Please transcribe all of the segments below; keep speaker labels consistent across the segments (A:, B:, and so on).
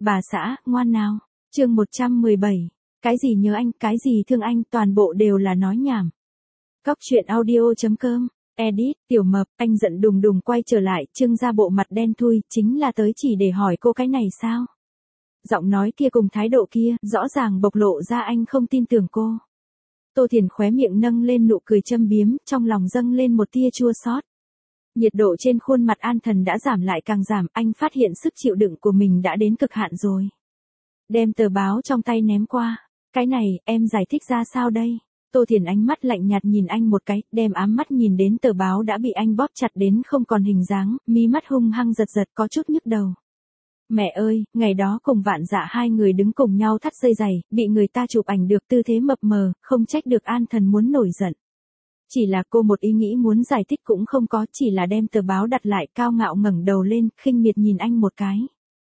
A: Bà xã, ngoan nào. Chương 117. Cái gì nhớ anh, cái gì thương anh, toàn bộ đều là nói nhảm. Cóc truyện audio.com. Edit, Tiểu Mập, anh giận đùng đùng quay trở lại, trưng ra bộ mặt đen thui, chính là tới chỉ để hỏi cô cái này sao? Giọng nói kia cùng thái độ kia, rõ ràng bộc lộ ra anh không tin tưởng cô. Tô Thiền khóe miệng nâng lên nụ cười châm biếm, trong lòng dâng lên một tia chua xót. Nhiệt độ trên khuôn mặt An Thần đã giảm lại càng giảm, anh phát hiện sức chịu đựng của mình đã đến cực hạn rồi. Đem tờ báo trong tay ném qua. Cái này, em giải thích ra sao đây? Tô Thiền ánh mắt lạnh nhạt nhìn anh một cái, đem ám mắt nhìn đến tờ báo đã bị anh bóp chặt đến không còn hình dáng, mí mắt hung hăng giật giật có chút nhức đầu. Mẹ ơi, ngày đó cùng Vạn Dạ hai người đứng cùng nhau thắt dây giày, bị người ta chụp ảnh được tư thế mập mờ, không trách được An Thần muốn nổi giận. Chỉ là cô một ý nghĩ muốn giải thích cũng không có, chỉ là đem tờ báo đặt lại, cao ngạo ngẩng đầu lên, khinh miệt nhìn anh một cái.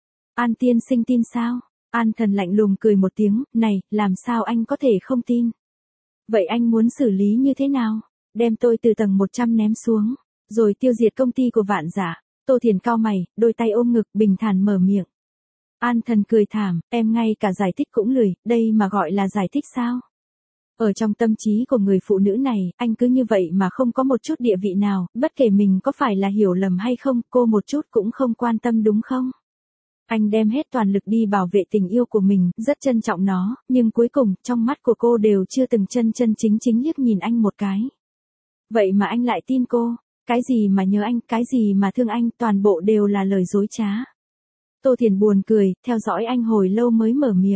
A: An tiên sinh tin sao? An Thần lạnh lùng cười một tiếng, này, làm sao anh có thể không tin? Vậy anh muốn xử lý như thế nào? Đem tôi từ tầng 100 ném xuống, rồi tiêu diệt công ty của Vạn Dạ. Tô Thiền cau mày, đôi tay ôm ngực, bình thản mở miệng. An Thần cười thảm, em ngay cả giải thích cũng lười, đây mà gọi là giải thích sao? Ở trong tâm trí của người phụ nữ này, anh cứ như vậy mà không có một chút địa vị nào, bất kể mình có phải là hiểu lầm hay không, cô một chút cũng không quan tâm đúng không? Anh đem hết toàn lực đi bảo vệ tình yêu của mình, rất trân trọng nó, nhưng cuối cùng, trong mắt của cô đều chưa từng chân chính liếc nhìn anh một cái. Vậy mà anh lại tin cô, cái gì mà nhớ anh, cái gì mà thương anh, toàn bộ đều là lời dối trá. Tô Thiền buồn cười, theo dõi anh hồi lâu mới mở miệng.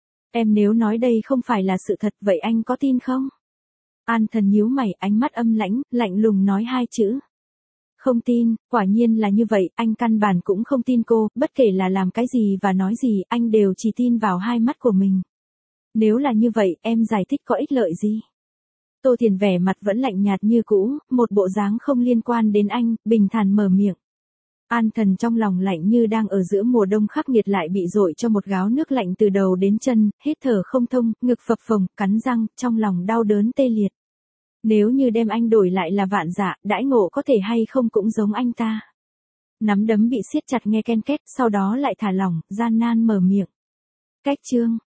A: Em nếu nói đây không phải là sự thật, vậy anh có tin không? An Thần nhíu mày, ánh mắt âm lãnh, lạnh lùng nói hai chữ. Không tin, quả nhiên là như vậy, anh căn bản cũng không tin cô, bất kể là làm cái gì và nói gì, anh đều chỉ tin vào hai mắt của mình. Nếu là như vậy, em giải thích có ích lợi gì? Tô Thiền vẻ mặt vẫn lạnh nhạt như cũ, một bộ dáng không liên quan đến anh, bình thản mở miệng. An Thần trong lòng lạnh như đang ở giữa mùa đông khắc nghiệt lại bị dội cho một gáo nước lạnh từ đầu đến chân, hít thở không thông, ngực phập phồng, cắn răng, trong lòng đau đớn tê liệt. Nếu như đem anh đổi lại là Vạn Dạ, đãi ngộ có thể hay không cũng giống anh ta. Nắm đấm bị siết chặt nghe ken két, sau đó lại thả lỏng, gian nan mở miệng. Cách chương.